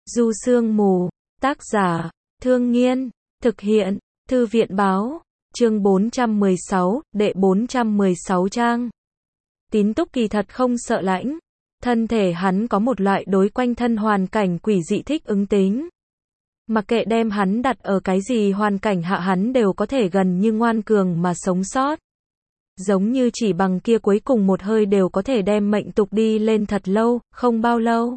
Du Sương Mù, tác giả, Thương Nghiên, thực hiện, Thư viện báo, chương 416, đệ 416 trang. Tín Túc kỳ thật không sợ lãnh, thân thể hắn có một loại đối quanh thân hoàn cảnh quỷ dị thích ứng tính. Mặc kệ đem hắn đặt ở cái gì hoàn cảnh hạ hắn đều có thể gần như ngoan cường mà sống sót. Giống như chỉ bằng kia cuối cùng một hơi đều có thể đem mệnh tục đi lên thật lâu, không bao lâu.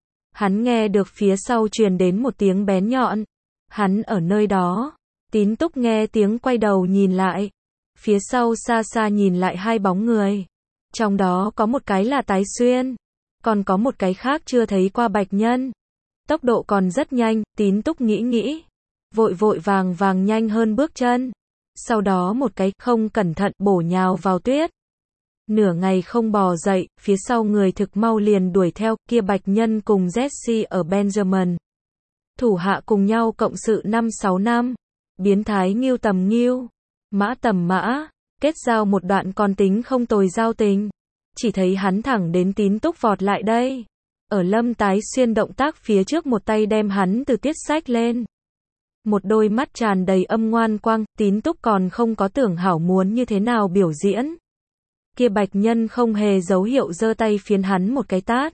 Hắn nghe được phía sau truyền đến một tiếng bén nhọn. Hắn ở nơi đó. Tín Túc nghe tiếng quay đầu nhìn lại. Phía sau xa xa nhìn lại hai bóng người. Trong đó có một cái là Tái Xuyên. Còn có một cái khác chưa thấy qua Bạch Nhân. Tốc độ còn rất nhanh, Tín Túc nghĩ. Vội vội vàng nhanh hơn bước chân. Sau đó một cái không cẩn thận bổ nhào vào tuyết. Nửa ngày không bò dậy, phía sau người thực mau liền đuổi theo, kia Bạch Nhân cùng Jesse ở Benjamin. Thủ hạ cùng nhau cộng sự 5-6 năm. Biến thái nghiêu tầm nghiêu, mã tầm mã, kết giao một đoạn còn tính không tồi giao tình. Chỉ thấy hắn thẳng đến Tín Túc vọt lại đây. Ở Lâm Tái Xuyên động tác phía trước một tay đem hắn từ tuyết xách lên. Một đôi mắt tràn đầy âm ngoan quang, Tín Túc còn không có tưởng hảo muốn như thế nào biểu diễn. Kia Bạch Nhân không hề dấu hiệu giơ tay phiến hắn một cái tát.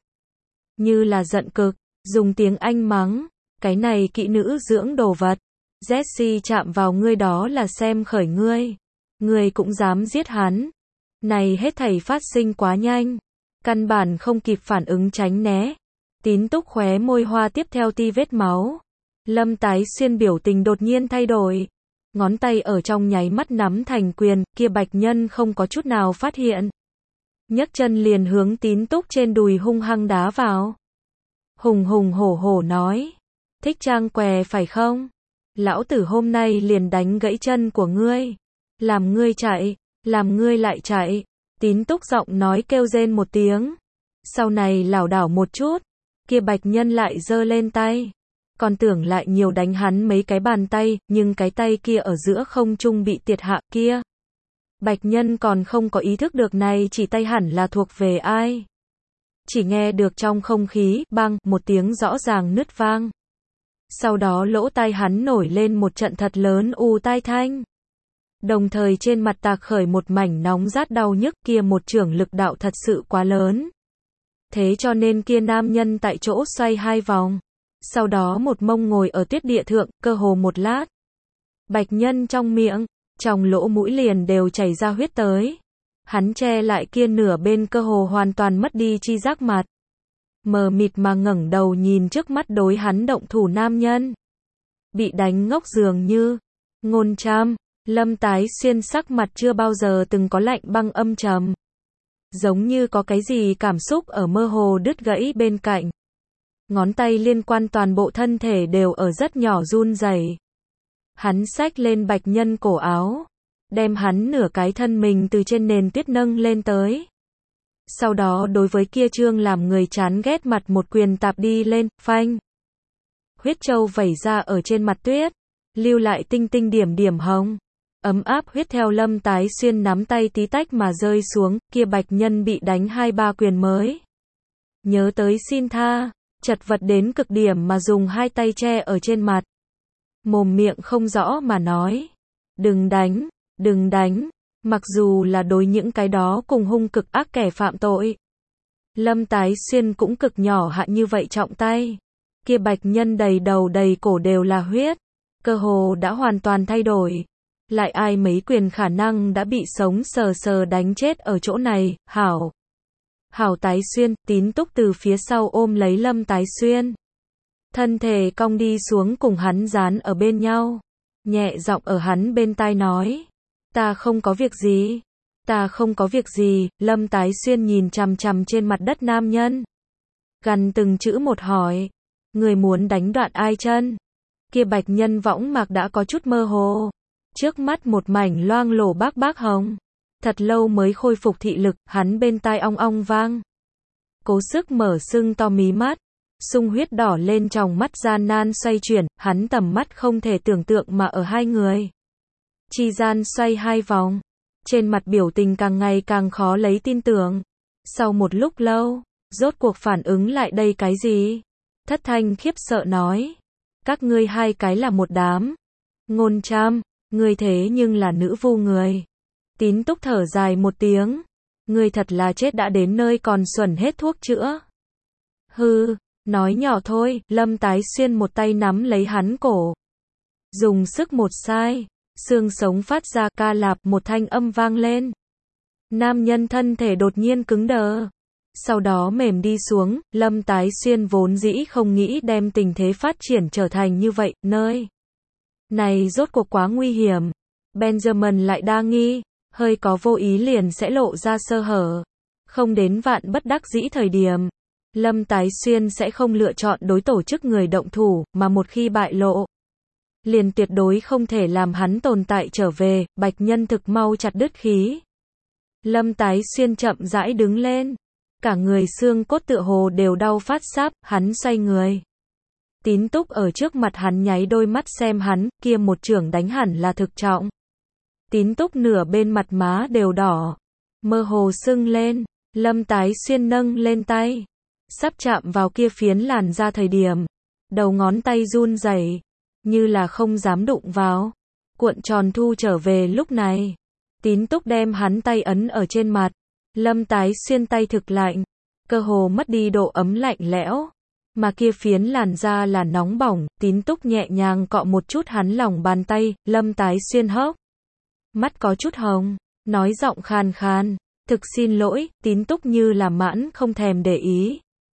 Như là giận cực, dùng tiếng Anh mắng, cái này kỹ nữ dưỡng đồ vật. Jesse chạm vào ngươi đó là xem khởi ngươi. Ngươi cũng dám giết hắn. Này hết thảy phát sinh quá nhanh. Căn bản không kịp phản ứng tránh né. Tín Túc khóe môi hoa tiếp theo ti vết máu. Lâm Tái Xuyên biểu tình đột nhiên thay đổi. Ngón tay ở trong nháy mắt nắm thành quyền, kia Bạch Nhân không có chút nào phát hiện. Nhấc chân liền hướng Tín Túc trên đùi hung hăng đá vào. Hùng hổ hổ nói. Thích trang què phải không? Lão tử hôm nay liền đánh gãy chân của ngươi. Làm ngươi chạy, làm ngươi lại chạy. Tín Túc giọng nói kêu rên một tiếng. Sau này lảo đảo một chút. Kia Bạch Nhân lại giơ lên tay. Còn tưởng lại nhiều đánh hắn mấy cái bàn tay, nhưng cái tay kia ở giữa không trung bị tiệt hạ kia. Bạch Nhân còn không có ý thức được này chỉ tay hẳn là thuộc về ai. Chỉ nghe được trong không khí, bang, một tiếng rõ ràng nứt vang. Sau đó lỗ tai hắn nổi lên một trận thật lớn u tai thanh. Đồng thời trên mặt tạc khởi một mảnh nóng rát đau nhức, kia một chưởng lực đạo thật sự quá lớn. Thế cho nên kia nam nhân tại chỗ xoay 2 vòng. Sau đó một mông ngồi ở tuyết địa thượng, cơ hồ một lát. Bạch Nhân trong miệng, trong lỗ mũi liền đều chảy ra huyết tới. Hắn che lại kia nửa bên cơ hồ hoàn toàn mất đi chi giác mặt. Mờ mịt mà ngẩng đầu nhìn trước mắt đối hắn động thủ nam nhân. Bị đánh ngốc dường như. Ngôn Trâm, Lâm Tái Xuyên sắc mặt chưa bao giờ từng có lạnh băng âm trầm. Giống như có cái gì cảm xúc ở mơ hồ đứt gãy bên cạnh. Ngón tay liên quan toàn bộ thân thể đều ở rất nhỏ run rẩy. Hắn xách lên Bạch Nhân cổ áo. Đem hắn nửa cái thân mình từ trên nền tuyết nâng lên tới. Sau đó đối với kia trương làm người chán ghét mặt một quyền tạp đi lên, phanh. Huyết châu vẩy ra ở trên mặt tuyết. Lưu lại tinh tinh điểm hồng. Ấm áp huyết theo Lâm Tái Xuyên nắm tay tí tách mà rơi xuống, kia Bạch Nhân bị đánh 2-3 quyền mới. Nhớ tới xin tha, chật vật đến cực điểm mà dùng 2 tay che ở trên mặt. Mồm miệng không rõ mà nói. Đừng đánh, mặc dù là đối những cái đó cùng hung cực ác kẻ phạm tội. Lâm Tái Xuyên cũng cực nhỏ hạ như vậy trọng tay. Kia Bạch Nhân đầy đầu đầy cổ đều là huyết. Cơ hồ đã hoàn toàn thay đổi. Lại ai mấy quyền khả năng đã bị sống sờ đánh chết ở chỗ này, hảo. Tái Xuyên, Tín Túc từ phía sau ôm lấy Lâm Tái Xuyên. Thân thể cong đi xuống cùng hắn dán ở bên nhau. Nhẹ giọng ở hắn bên tai nói. Ta không có việc gì, Lâm Tái Xuyên nhìn chằm chằm trên mặt đất nam nhân. Gằn từng chữ một hỏi. Người muốn đánh đoạn ai chân? Kia Bạch Nhân võng mạc đã có chút mơ hồ. Trước mắt một mảnh loang lổ bác hồng. Thật lâu mới khôi phục thị lực, hắn bên tai ong ong vang. Cố sức mở sưng to mí mắt. Sung huyết đỏ lên trong mắt gian nan xoay chuyển, hắn tầm mắt không thể tưởng tượng mà ở hai người. Chi gian xoay 2 vòng. Trên mặt biểu tình càng ngày càng khó lấy tin tưởng. Sau một lúc lâu, rốt cuộc phản ứng lại đây cái gì? Thất Thanh khiếp sợ nói. Các ngươi hai cái là một đám. Ngôn Trâm, ngươi thế nhưng là nữ vu người. Tín Túc thở dài một tiếng. Ngươi thật là chết đã đến nơi còn xuẩn hết thuốc chữa. Hừ, nói nhỏ thôi, Lâm Tái Xuyên một tay nắm lấy hắn cổ. Dùng sức một sai, xương sống phát ra ca lạp một thanh âm vang lên. Nam nhân thân thể đột nhiên cứng đờ. Sau đó mềm đi xuống, Lâm Tái Xuyên vốn dĩ không nghĩ đem tình thế phát triển trở thành như vậy, nơi này rốt cuộc quá nguy hiểm. Benjamin lại đa nghi, hơi có vô ý liền sẽ lộ ra sơ hở. Không đến vạn bất đắc dĩ thời điểm, Lâm Tái Xuyên sẽ không lựa chọn đối tổ chức người động thủ, mà một khi bại lộ, liền tuyệt đối không thể làm hắn tồn tại trở về. Bạch Nhân thực mau chặt đứt khí. Lâm Tái Xuyên chậm rãi đứng lên. Cả người xương cốt tựa hồ đều đau phát sáp, hắn xoay người. Tín Túc ở trước mặt hắn nháy đôi mắt xem hắn, kia một chưởng đánh hẳn là thực trọng. Tín Túc nửa bên mặt má đều đỏ, mơ hồ sưng lên. Lâm Tái Xuyên nâng lên tay, sắp chạm vào kia phiến làn da thời điểm, đầu ngón tay run rẩy, như là không dám đụng vào. Cuộn tròn thu trở về lúc này, Tín Túc đem hắn tay ấn ở trên mặt. Lâm Tái Xuyên tay thực lạnh, cơ hồ mất đi độ ấm lạnh lẽo, mà kia phiến làn da là nóng bỏng. Tín Túc nhẹ nhàng cọ một chút hắn lòng bàn tay. Lâm Tái Xuyên hốc mắt có chút hồng, nói giọng khàn khàn, thực xin lỗi. Tín Túc như là mãn không thèm để ý,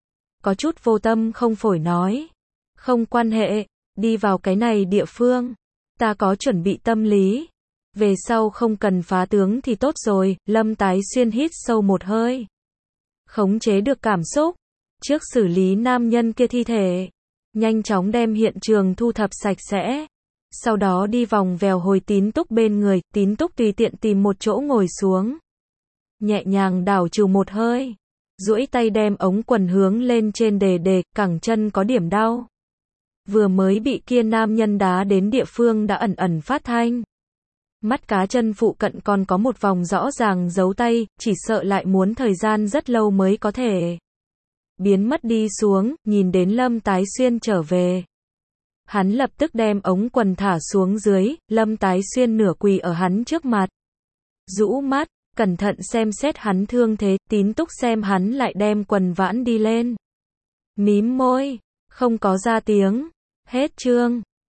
có chút vô tâm không phổi nói, không quan hệ, đi vào cái này địa phương, ta có chuẩn bị tâm lý, về sau không cần phá tướng thì tốt rồi. Lâm Tái Xuyên hít sâu một hơi, khống chế được cảm xúc, trước xử lý nam nhân kia thi thể, nhanh chóng đem hiện trường thu thập sạch sẽ, sau đó đi vòng vèo hồi Tín Túc bên người. Tín Túc tùy tiện tìm một chỗ ngồi xuống, nhẹ nhàng đảo trừ một hơi, duỗi tay đem ống quần hướng lên trên đề, cẳng chân có điểm đau. Vừa mới bị kia nam nhân đá đến địa phương đã ẩn ẩn phát thanh. Mắt cá chân phụ cận còn có một vòng rõ ràng dấu tay, chỉ sợ lại muốn thời gian rất lâu mới có thể biến mất đi xuống. Nhìn đến Lâm Tái Xuyên trở về, hắn lập tức đem ống quần thả xuống dưới. Lâm Tái Xuyên nửa quỳ ở hắn trước mặt, rũ mắt, cẩn thận xem xét hắn thương thế. Tín Túc xem hắn lại đem quần vãn đi lên, mím môi, không có ra tiếng. Hết chương.